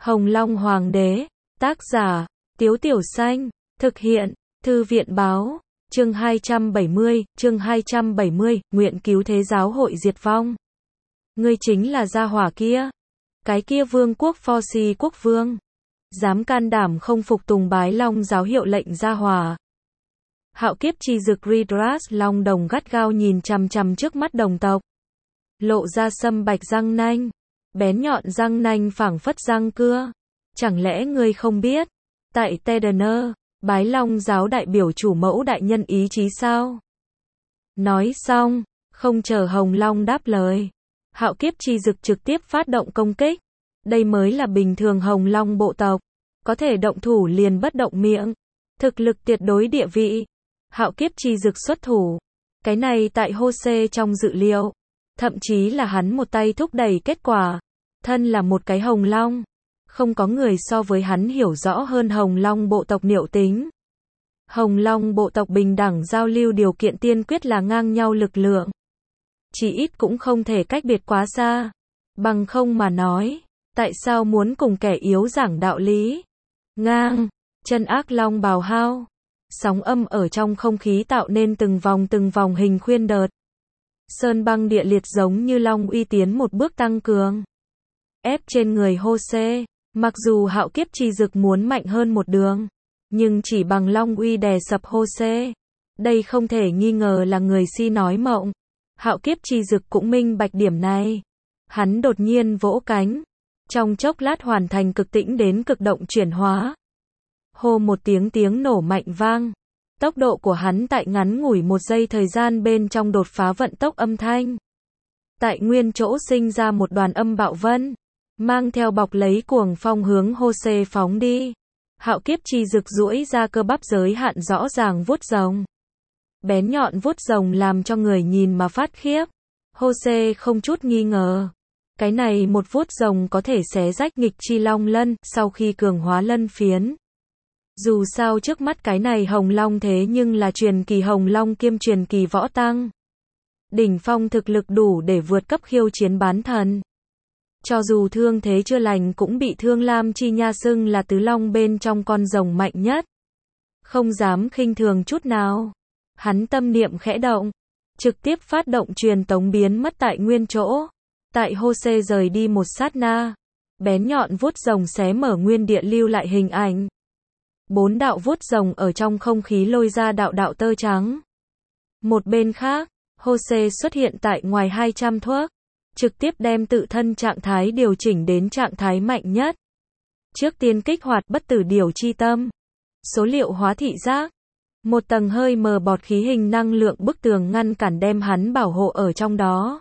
Hồng Long Hoàng đế, tác giả, Tiếu Tiểu Xanh, thực hiện, Thư viện Báo, chương 270, nguyện cứu thế giáo hội diệt vong. Ngươi chính là gia hỏa kia. Cái kia vương quốc Pho-si quốc vương. Dám can đảm không phục tùng bái long giáo hiệu lệnh gia hỏa. Hạo kiếp chi dực Ridras long đồng gắt gao nhìn chằm chằm trước mắt đồng tộc. Lộ ra sâm bạch răng nanh. Bén nhọn răng nanh phảng phất răng cưa. Chẳng lẽ ngươi không biết, tại Tedener, bái long giáo đại biểu chủ mẫu đại nhân ý chí sao? Nói xong, không chờ Hồng Long đáp lời. Hạo kiếp chi dực trực tiếp phát động công kích. Đây mới là bình thường Hồng Long bộ tộc. Có thể động thủ liền bất động miệng. Thực lực tuyệt đối địa vị. Hạo kiếp chi dực xuất thủ. Cái này tại Hosea trong dự liệu. Thậm chí là hắn một tay thúc đẩy kết quả. Thân là một cái Hồng Long. Không có người so với hắn hiểu rõ hơn Hồng Long bộ tộc niệu tính. Hồng Long bộ tộc bình đẳng giao lưu điều kiện tiên quyết là ngang nhau lực lượng. Chỉ ít cũng không thể cách biệt quá xa. Bằng không mà nói, tại sao muốn cùng kẻ yếu giảng đạo lý? Ngang, chân ác long bào hao. Sóng âm ở trong không khí tạo nên từng vòng hình khuyên đợt. Sơn băng địa liệt giống như long uy tiến một bước tăng cường. Ép trên người Hosea, mặc dù hạo kiếp chi dực muốn mạnh hơn một đường, nhưng chỉ bằng long uy đè sập Hosea. Đây không thể nghi ngờ là người si nói mộng. Hạo kiếp chi dực cũng minh bạch điểm này. Hắn đột nhiên vỗ cánh. Trong chốc lát hoàn thành cực tĩnh đến cực động chuyển hóa. Hô một tiếng nổ mạnh vang. Tốc độ của hắn tại ngắn ngủi một giây thời gian bên trong đột phá vận tốc âm thanh. Tại nguyên chỗ sinh ra một đoàn âm bạo vân. Mang theo bọc lấy cuồng phong hướng Hosea phóng đi. Hạo kiếp chi dực duỗi ra cơ bắp giới hạn rõ ràng vuốt rồng. Bén nhọn vuốt rồng làm cho người nhìn mà phát khiếp. Hosea không chút nghi ngờ. Cái này một vuốt rồng có thể xé rách nghịch chi long lân sau khi cường hóa lân phiến. Dù sao trước mắt cái này Hồng Long thế nhưng là truyền kỳ Hồng Long kiêm truyền kỳ võ tăng. Đỉnh phong thực lực đủ để vượt cấp khiêu chiến bán thần. Cho dù thương thế chưa lành cũng bị Thương Lam Chi Nha xưng là tứ long bên trong con rồng mạnh nhất. Không dám khinh thường chút nào. Hắn tâm niệm khẽ động. Trực tiếp phát động truyền tống biến mất tại nguyên chỗ. Tại Hosea rời đi một sát na. Bén nhọn vuốt rồng xé mở nguyên địa lưu lại hình ảnh. 4 đạo vuốt rồng ở trong không khí lôi ra đạo tơ trắng. Một bên khác, Hosea xuất hiện tại ngoài 200 thước. Trực tiếp đem tự thân trạng thái điều chỉnh đến trạng thái mạnh nhất. Trước tiên kích hoạt bất tử điều chi tâm. Số liệu hóa thị giác. Một tầng hơi mờ bọt khí hình năng lượng bức tường ngăn cản đem hắn bảo hộ ở trong đó.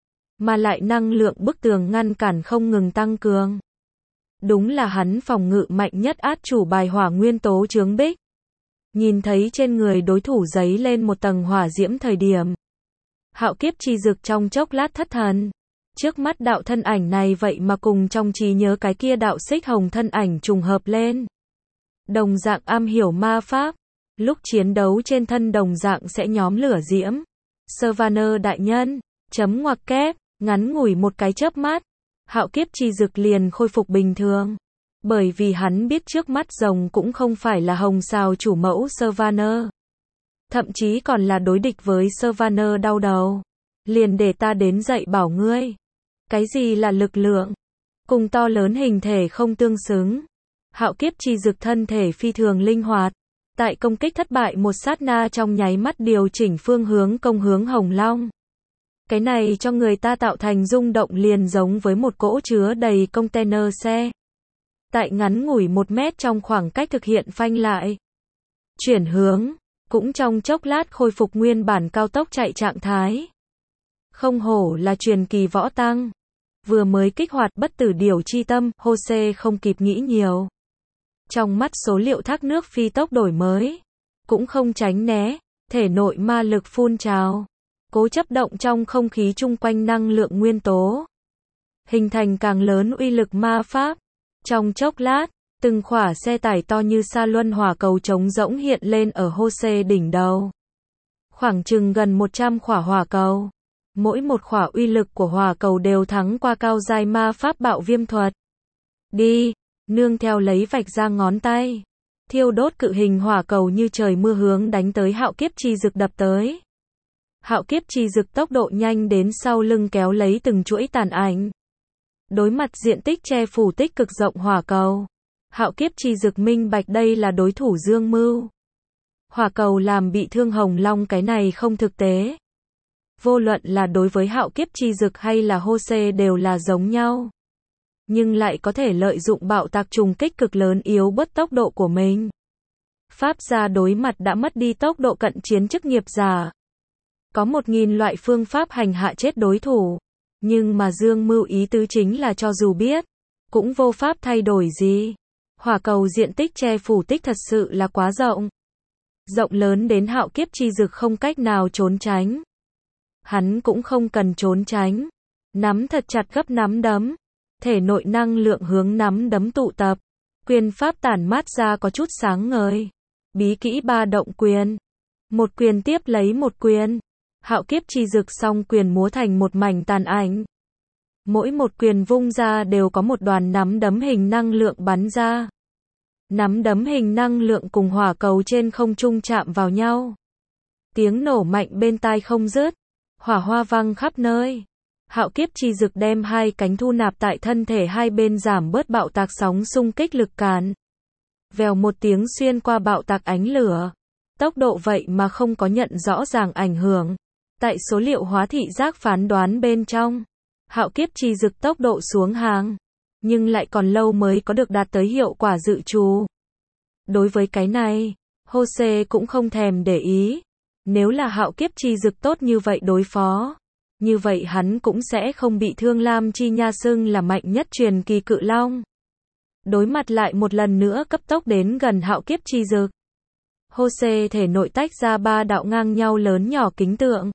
Mà lại năng lượng bức tường ngăn cản không ngừng tăng cường. Đúng là hắn phòng ngự mạnh nhất át chủ bài hỏa nguyên tố chướng bích. Nhìn thấy trên người đối thủ giấy lên một tầng hỏa diễm thời điểm. Hạo kiếp chi dực trong chốc lát thất thần. Trước mắt đạo thân ảnh này vậy mà cùng trong trí nhớ cái kia đạo xích hồng thân ảnh trùng hợp lên. Đồng dạng am hiểu ma pháp. Lúc chiến đấu trên thân đồng dạng sẽ nhóm lửa diễm. Savannah đại nhân. Chấm ngoặc kép. Ngắn ngủi một cái chớp mắt. Hạo kiếp chi dực liền khôi phục bình thường. Bởi vì hắn biết trước mắt rồng cũng không phải là hồng sao chủ mẫu Savannah. Thậm chí còn là đối địch với Savannah đau đầu. Liền để ta đến dạy bảo ngươi. Cái gì là lực lượng? Cùng to lớn hình thể không tương xứng. Hạo kiếp chi dực thân thể phi thường linh hoạt. Tại công kích thất bại một sát na trong nháy mắt điều chỉnh phương hướng công hướng Hồng Long. Cái này cho người ta tạo thành rung động liền giống với một cỗ chứa đầy container xe. Tại ngắn ngủi 1 mét trong khoảng cách thực hiện phanh lại. Chuyển hướng, cũng trong chốc lát khôi phục nguyên bản cao tốc chạy trạng thái. Không hổ là truyền kỳ võ tăng. Vừa mới kích hoạt bất tử điều chi tâm, Hosea không kịp nghĩ nhiều. Trong mắt số liệu thác nước phi tốc đổi mới. Cũng không tránh né, thể nội ma lực phun trào. Cố chấp động trong không khí chung quanh năng lượng nguyên tố. Hình thành càng lớn uy lực ma pháp. Trong chốc lát, từng khỏa xe tải to như sa luân hỏa cầu trống rỗng hiện lên ở Hosea đỉnh đầu. Khoảng chừng gần 100 khỏa hỏa cầu. Mỗi một khỏa uy lực của hỏa cầu đều thắng qua cao giai ma pháp bạo viêm thuật. Đi, nương theo lấy vạch ra ngón tay. Thiêu đốt cự hình hỏa cầu như trời mưa hướng đánh tới hạo kiếp chi dực đập tới. Hạo kiếp chi dực tốc độ nhanh đến sau lưng kéo lấy từng chuỗi tàn ảnh. Đối mặt diện tích che phủ tích cực rộng hỏa cầu. Hạo kiếp chi dực minh bạch đây là đối thủ dương mưu. Hỏa cầu làm bị thương Hồng Long cái này không thực tế. Vô luận là đối với hạo kiếp chi dực hay là Hosea đều là giống nhau. Nhưng lại có thể lợi dụng bạo tạc trùng kích cực lớn yếu bớt tốc độ của mình. Pháp gia đối mặt đã mất đi tốc độ cận chiến chức nghiệp giả. Có 1000 loại phương pháp hành hạ chết đối thủ. Nhưng mà dương mưu ý tứ chính là cho dù biết, cũng vô pháp thay đổi gì. Hỏa cầu diện tích che phủ tích thật sự là quá rộng. Rộng lớn đến hạo kiếp chi dực không cách nào trốn tránh. Hắn cũng không cần trốn tránh. Nắm thật chặt gấp nắm đấm. Thể nội năng lượng hướng nắm đấm tụ tập. Quyền pháp tản mát ra có chút sáng ngời. Bí kỹ ba động quyền. Một quyền tiếp lấy một quyền. Hạo kiếp chi dực song quyền múa thành một mảnh tàn ảnh. Mỗi một quyền vung ra đều có một đoàn nắm đấm hình năng lượng bắn ra. Nắm đấm hình năng lượng cùng hỏa cầu trên không trung chạm vào nhau. Tiếng nổ mạnh bên tai không dứt. Hỏa hoa văng khắp nơi. Hạo kiếp chi dực đem hai cánh thu nạp tại thân thể hai bên giảm bớt bạo tạc sóng xung kích lực cản. Vèo một tiếng xuyên qua bạo tạc ánh lửa. Tốc độ vậy mà không có nhận rõ ràng ảnh hưởng. Tại số liệu hóa thị giác phán đoán bên trong, hạo kiếp chi dực tốc độ xuống hàng, nhưng lại còn lâu mới có được đạt tới hiệu quả dự trù. Đối với cái này, Hosea cũng không thèm để ý. Nếu là hạo kiếp chi dực tốt như vậy đối phó, như vậy hắn cũng sẽ không bị Thương Lam Chi Nha xưng là mạnh nhất truyền kỳ cự long. Đối mặt lại một lần nữa cấp tốc đến gần hạo kiếp chi dực. Hosea thể nội tách ra 3 đạo ngang nhau lớn nhỏ kính tượng.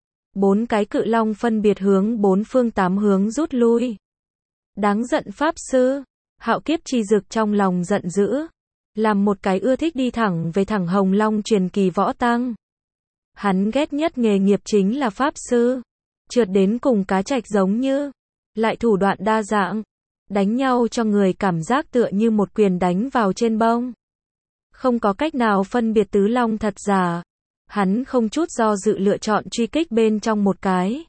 4 cái cự long phân biệt hướng 4 phương 8 hướng rút lui. Đáng giận pháp sư. Hạo kiếp chi dực trong lòng giận dữ. Làm một cái ưa thích đi thẳng về thẳng Hồng Long truyền kỳ võ tăng. Hắn ghét nhất nghề nghiệp chính là pháp sư. Trượt đến cùng cá trạch giống như. Lại thủ đoạn đa dạng. Đánh nhau cho người cảm giác tựa như một quyền đánh vào trên bông. Không có cách nào phân biệt tứ long thật giả. Hắn không chút do dự lựa chọn truy kích bên trong một cái.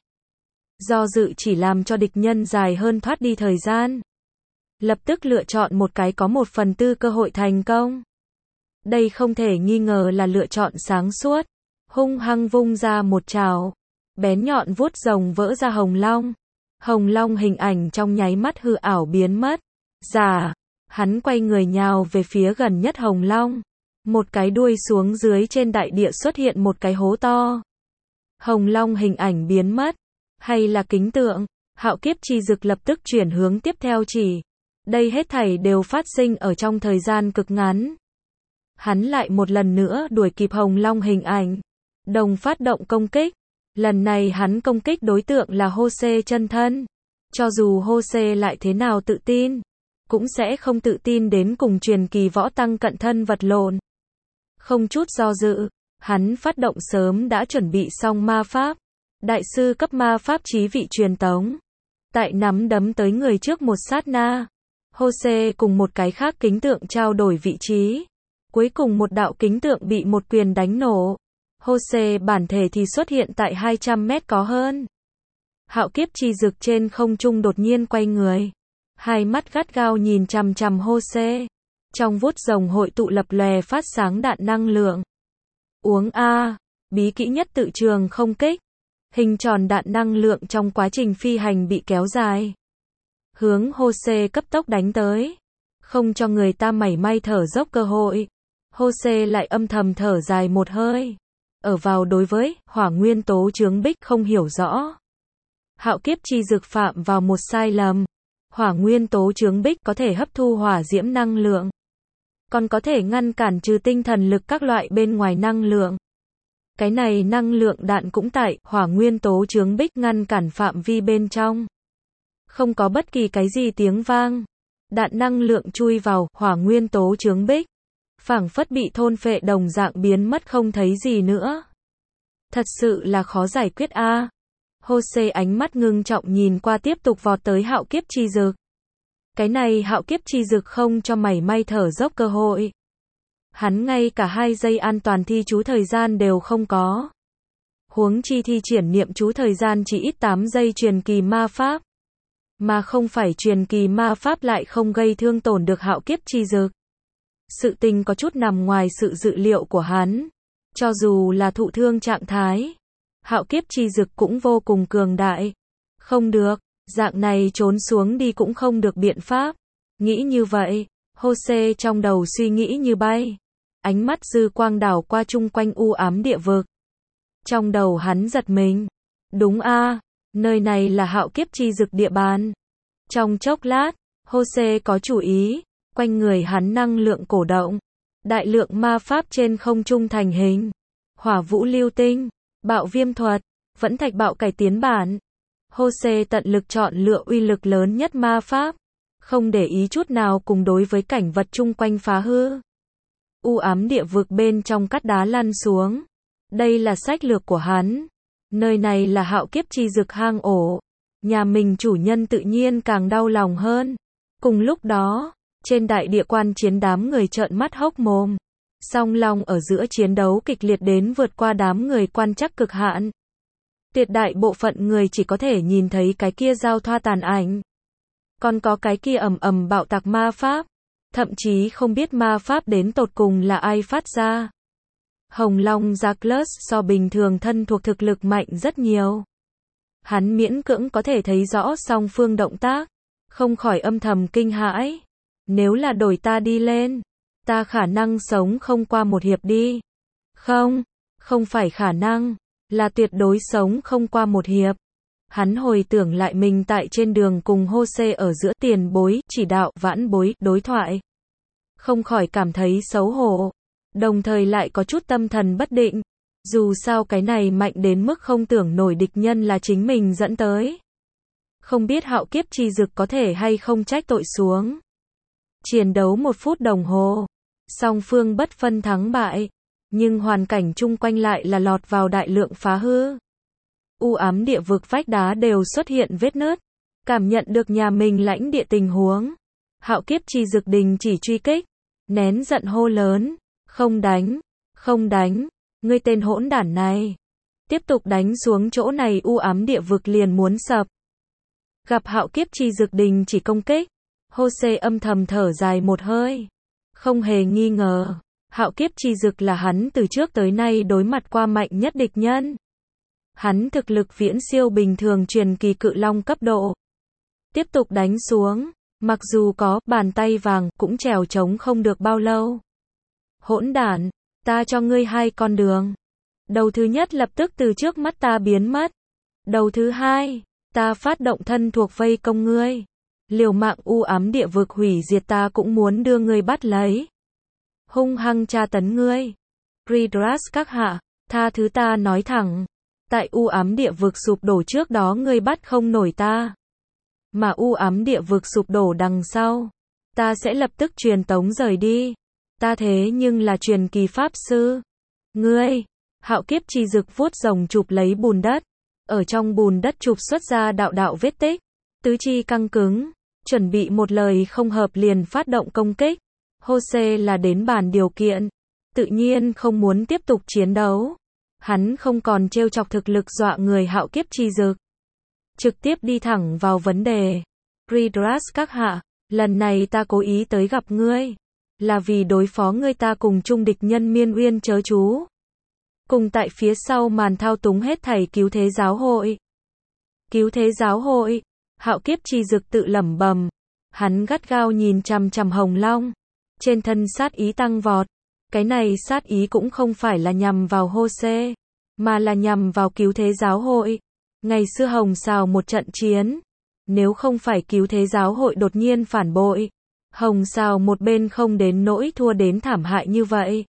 Do dự chỉ làm cho địch nhân dài hơn thoát đi thời gian. Lập tức lựa chọn một cái có 1/4 cơ hội thành công. Đây không thể nghi ngờ là lựa chọn sáng suốt. Hung hăng vung ra một trảo. Bén nhọn vuốt rồng vỡ ra Hồng Long. Hồng Long hình ảnh trong nháy mắt hư ảo biến mất. Giả. Hắn quay người nhào về phía gần nhất Hồng Long. Một cái đuôi xuống dưới trên đại địa xuất hiện một cái hố to. Hồng Long hình ảnh biến mất. Hay là kính tượng, hạo kiếp chi dực lập tức chuyển hướng tiếp theo chỉ. Đây hết thảy đều phát sinh ở trong thời gian cực ngắn. Hắn lại một lần nữa đuổi kịp Hồng Long hình ảnh. Đồng phát động công kích. Lần này hắn công kích đối tượng là Hosea chân thân. Cho dù Hosea lại thế nào tự tin, cũng sẽ không tự tin đến cùng truyền kỳ võ tăng cận thân vật lộn. Không chút do dự, hắn phát động sớm đã chuẩn bị xong ma pháp. Đại sư cấp ma pháp chí vị truyền tống. Tại nắm đấm tới người trước một sát na. Hosea cùng một cái khác kính tượng trao đổi vị trí. Cuối cùng một đạo kính tượng bị một quyền đánh nổ. Hosea bản thể thì xuất hiện tại 200 mét có hơn. Hạo kiếp chi dực trên không trung đột nhiên quay người. Hai mắt gắt gao nhìn chằm chằm Hosea. Trong vuốt rồng hội tụ lập lòe phát sáng đạn năng lượng. Uống A. Bí kỹ nhất tự trường không kích. Hình tròn đạn năng lượng trong quá trình phi hành bị kéo dài. Hướng Hosea cấp tốc đánh tới. Không cho người ta mảy may thở dốc cơ hội. Hosea lại âm thầm thở dài một hơi. Ở vào đối với hỏa nguyên tố chướng bích không hiểu rõ. Hạo kiếp chi dực phạm vào một sai lầm. Hỏa nguyên tố chướng bích có thể hấp thu hỏa diễm năng lượng. Còn có thể ngăn cản trừ tinh thần lực các loại bên ngoài năng lượng. Cái này năng lượng đạn cũng tại hỏa nguyên tố chướng bích ngăn cản phạm vi bên trong. Không có bất kỳ cái gì tiếng vang. Đạn năng lượng chui vào hỏa nguyên tố chướng bích. Phảng phất bị thôn phệ đồng dạng biến mất không thấy gì nữa. Thật sự là khó giải quyết a. Hosea ánh mắt ngưng trọng nhìn qua tiếp tục vọt tới hạo kiếp chi dực. Cái này Hạo Kiếp Chi Dực không cho mảy may thở dốc cơ hội. Hắn ngay cả 2 giây an toàn thi chú thời gian đều không có. Huống chi thi triển niệm chú thời gian chỉ ít 8 giây truyền kỳ ma pháp. Mà không phải truyền kỳ ma pháp lại không gây thương tổn được Hạo Kiếp Chi Dực. Sự tình có chút nằm ngoài sự dự liệu của hắn. Cho dù là thụ thương trạng thái, Hạo Kiếp Chi Dực cũng vô cùng cường đại. Không được, dạng này trốn xuống đi cũng không được biện pháp. Nghĩ như vậy, Jose trong đầu suy nghĩ như bay. Ánh mắt dư quang đảo qua chung quanh u ám địa vực. Trong đầu hắn giật mình. Đúng a, nơi này là Hạo Kiếp Chi Dực địa bàn. Trong chốc lát, Jose có chủ ý, quanh người hắn năng lượng cổ động. Đại lượng ma pháp trên không trung thành hình. Hỏa vũ lưu tinh, bạo viêm thuật, vẫn thạch bạo cải tiến bản. Jose tận lực chọn lựa uy lực lớn nhất ma pháp. Không để ý chút nào cùng đối với cảnh vật chung quanh phá hư. U ám địa vực bên trong cắt đá lăn xuống. Đây là sách lược của hắn. Nơi này là Hạo Kiếp Chi Dực hang ổ. Nhà mình chủ nhân tự nhiên càng đau lòng hơn. Cùng lúc đó, trên đại địa quan chiến đám người trợn mắt hốc mồm. Song long ở giữa chiến đấu kịch liệt đến vượt qua đám người quan chắc cực hạn. Tuyệt đại bộ phận người chỉ có thể nhìn thấy cái kia giao thoa tàn ảnh. Còn có cái kia ầm ầm bạo tạc ma pháp. Thậm chí không biết ma pháp đến tột cùng là ai phát ra. Hồng Long Jacques so bình thường thân thuộc thực lực mạnh rất nhiều. Hắn miễn cưỡng có thể thấy rõ song phương động tác. Không khỏi âm thầm kinh hãi. Nếu là đổi ta đi lên, ta khả năng sống không qua một hiệp đi. Không phải khả năng, là tuyệt đối sống không qua một hiệp. Hắn hồi tưởng lại mình tại trên đường cùng Jose ở giữa tiền bối, chỉ đạo, vãn bối, đối thoại. Không khỏi cảm thấy xấu hổ. Đồng thời lại có chút tâm thần bất định. Dù sao cái này mạnh đến mức không tưởng nổi địch nhân là chính mình dẫn tới. Không biết Hạo Kiếp Chi Dực có thể hay không trách tội xuống. Chiến đấu 1 phút đồng hồ. Song phương bất phân thắng bại. Nhưng hoàn cảnh chung quanh lại là lọt vào đại lượng phá hư. U ám địa vực vách đá đều xuất hiện vết nứt. Cảm nhận được nhà mình lãnh địa tình huống. Hạo Kiếp Chi Dực đình chỉ truy kích. Nén giận hô lớn. Không đánh. Ngươi tên hỗn đản này. Tiếp tục đánh xuống chỗ này u ám địa vực liền muốn sập. Gặp Hạo Kiếp Chi Dực đình chỉ công kích. Jose âm thầm thở dài một hơi. Không hề nghi ngờ. Hạo Kiếp Chi Dực là hắn từ trước tới nay đối mặt qua mạnh nhất địch nhân. Hắn thực lực viễn siêu bình thường truyền kỳ cự long cấp độ. Tiếp tục đánh xuống. Mặc dù có bàn tay vàng cũng trèo trống không được bao lâu. Hỗn đản, ta cho ngươi 2 con đường. Đầu thứ nhất lập tức từ trước mắt ta biến mất. Đầu thứ hai, ta phát động thân thuộc vây công ngươi. Liều mạng u ám địa vực hủy diệt ta cũng muốn đưa ngươi bắt lấy. Hung hăng tra tấn ngươi. Ridras các hạ, tha thứ ta nói thẳng. Tại u ám địa vực sụp đổ trước đó ngươi bắt không nổi ta. Mà u ám địa vực sụp đổ đằng sau. Ta sẽ lập tức truyền tống rời đi. Ta thế nhưng là truyền kỳ pháp sư. Ngươi, Hạo Kiếp Chi Dực vuốt rồng chụp lấy bùn đất. Ở trong bùn đất chụp xuất ra đạo đạo vết tích. Tứ chi căng cứng. Chuẩn bị một lời không hợp liền phát động công kích. Jose là đến bàn điều kiện. Tự nhiên không muốn tiếp tục chiến đấu. Hắn không còn trêu chọc thực lực dọa người Hạo Kiếp Chi Dực. Trực tiếp đi thẳng vào vấn đề. Ridras các hạ, lần này ta cố ý tới gặp ngươi. Là vì đối phó ngươi ta cùng chung địch nhân Miên Uyên chớ chú. Cùng tại phía sau màn thao túng hết thảy cứu thế giáo hội. Cứu thế giáo hội. Hạo Kiếp Chi Dực tự lẩm bẩm. Hắn gắt gao nhìn chằm chằm Hồng Long. Trên thân sát ý tăng vọt. Cái này sát ý cũng không phải là nhằm vào Jose, mà là nhằm vào cứu thế giáo hội. Ngày xưa Hồng Sào một trận chiến. Nếu không phải cứu thế giáo hội đột nhiên phản bội. Hồng Sào một bên không đến nỗi thua đến thảm hại như vậy.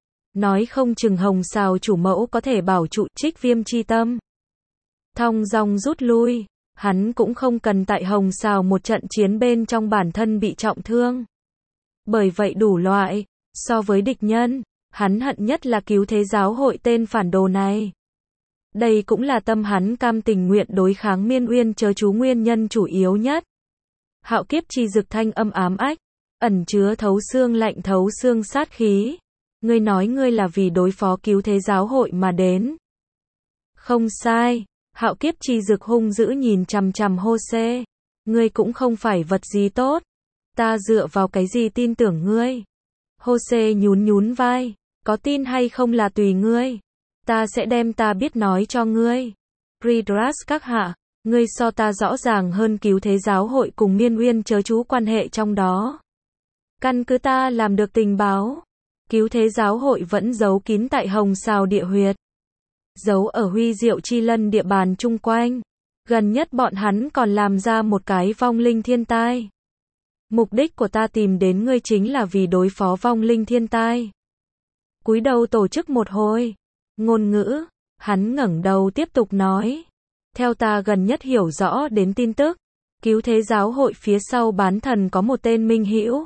Nói không chừng Hồng Sào chủ mẫu có thể bảo trụ Trích Viêm chi tâm. Thong dong rút lui. Hắn cũng không cần tại Hồng Sào một trận chiến bên trong bản thân bị trọng thương. Bởi vậy đủ loại, so với địch nhân, hắn hận nhất là cứu thế giáo hội tên phản đồ này. Đây cũng là tâm hắn cam tình nguyện đối kháng Miên Uyên chớ chú nguyên nhân chủ yếu nhất. Hạo Kiếp Chi Dực thanh âm ám ách, ẩn chứa thấu xương lạnh thấu xương sát khí. Ngươi nói ngươi là vì đối phó Cứu Thế Giáo hội mà đến. Không sai. Hạo Kiếp Chi Dực hung dữ nhìn chằm chằm Hô-xê. Ngươi cũng không phải vật gì tốt. Ta dựa vào cái gì tin tưởng ngươi? Hô-xê nhún nhún vai. Có tin hay không là tùy ngươi. Ta sẽ đem ta biết nói cho ngươi. Ridras các hạ, ngươi so ta rõ ràng hơn Cứu Thế Giáo hội cùng Miên Uyên chớ chú quan hệ trong đó. Căn cứ ta làm được tình báo, Cứu Thế Giáo hội vẫn giấu kín tại Hồng Sào địa huyệt, giấu ở Huy Diệu Chi Lân địa bàn chung quanh. Gần nhất bọn hắn còn làm ra một cái vong linh thiên tai. Mục đích của ta tìm đến ngươi chính là vì đối phó vong linh thiên tai. Cúi đầu tổ chức một hồi ngôn ngữ, hắn ngẩng đầu tiếp tục nói. Theo ta gần nhất hiểu rõ đến tin tức, Cứu Thế Giáo hội phía sau bán thần có một tên Minh Hữu.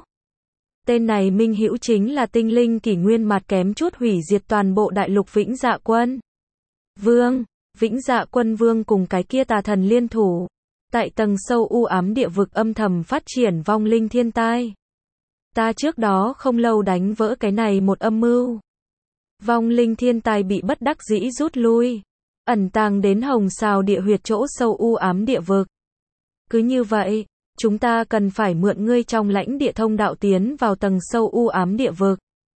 Tên này Minh Hữu chính là tinh linh kỷ nguyên mạt kém chút hủy diệt toàn bộ đại lục Vĩnh Dạ Quân Vương. Vĩnh Dạ Quân Vương cùng cái kia tà thần liên thủ, tại tầng sâu u ám địa vực âm thầm phát triển vong linh thiên tai. Ta trước đó không lâu đánh vỡ cái này một âm mưu. Vong linh thiên tai bị bất đắc dĩ rút lui, ẩn tàng đến Hồng Sào địa huyệt chỗ sâu u ám địa vực. Cứ như vậy, chúng ta cần phải mượn ngươi trong lãnh địa thông đạo tiến vào tầng sâu u ám địa vực.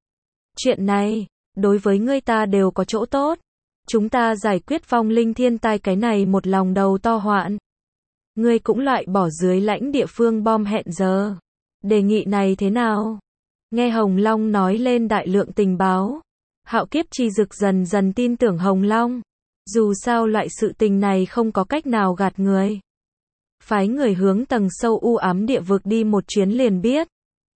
Chuyện này, đối với ngươi ta đều có chỗ tốt. Chúng ta giải quyết vong linh thiên tai cái này một lòng đầu to hoạn. Ngươi cũng loại bỏ dưới lãnh địa phương bom hẹn giờ. Đề nghị này thế nào? Nghe Hồng Long nói lên đại lượng tình báo, Hạo Kiếp Chi Dực dần dần tin tưởng Hồng Long. Dù sao loại sự tình này không có cách nào gạt người. Phái người hướng tầng sâu u ám địa vực đi một chuyến liền biết.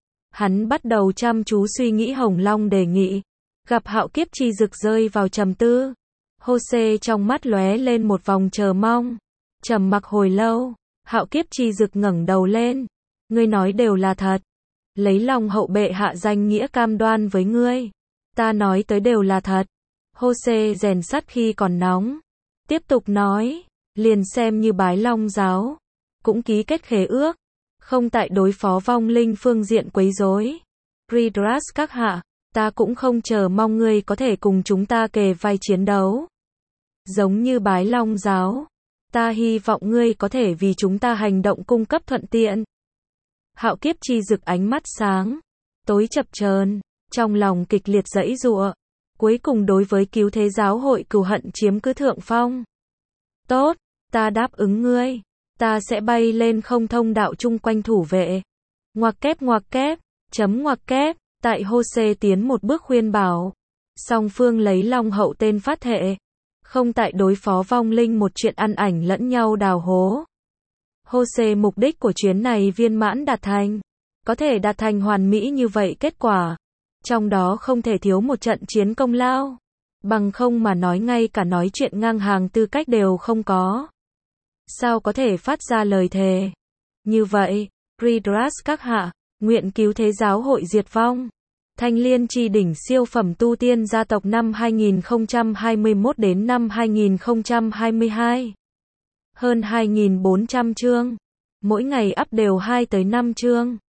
Hắn bắt đầu chăm chú suy nghĩ Hồng Long đề nghị. Gặp Hạo Kiếp Chi Dực rơi vào trầm tư. Hô-xê trong mắt lóe lên một vòng chờ mong. Trầm mặc hồi lâu, Hạo Kiếp Chi Dực ngẩng đầu lên. Ngươi nói đều là thật. Lấy lòng hậu bệ hạ danh nghĩa cam đoan với ngươi. Ta nói tới đều là thật. Hô-xê rèn sắt khi còn nóng. Tiếp tục nói, liền xem như Bái Long giáo cũng ký kết khế ước, không tại đối phó vong linh phương diện quấy rối. Ridras các hạ, ta cũng không chờ mong ngươi có thể cùng chúng ta kề vai chiến đấu. Giống như Bái Long giáo, ta hy vọng ngươi có thể vì chúng ta hành động cung cấp thuận tiện. Hạo Kiếp Chi Dực ánh mắt sáng, tối chập chờn, trong lòng kịch liệt giãy giụa, cuối cùng đối với Cứu Thế Giáo hội cừu hận chiếm cứ thượng phong. Tốt, ta đáp ứng ngươi, ta sẽ bay lên không thông đạo chung quanh thủ vệ. Ngoặc kép, chấm ngoặc kép, tại Hô-xê tiến một bước khuyên bảo. Song phương lấy Long hậu tên phát thệ, không tại đối phó vong linh một chuyện ăn ảnh lẫn nhau đào hố. Hô-xê mục đích của chuyến này viên mãn đạt thành. Có thể đạt thành hoàn mỹ như vậy kết quả, trong đó không thể thiếu một trận chiến công lao. Bằng không mà nói ngay cả nói chuyện ngang hàng tư cách đều không có. Sao có thể phát ra lời thề? Như vậy, Ridras các hạ, nguyện Cứu Thế Giáo hội diệt vong. Thanh Liên Chi đỉnh siêu phẩm tu tiên gia tộc năm 2021 đến năm 2022. Hơn 2.400 chương. Mỗi ngày up đều 2 tới 5 chương.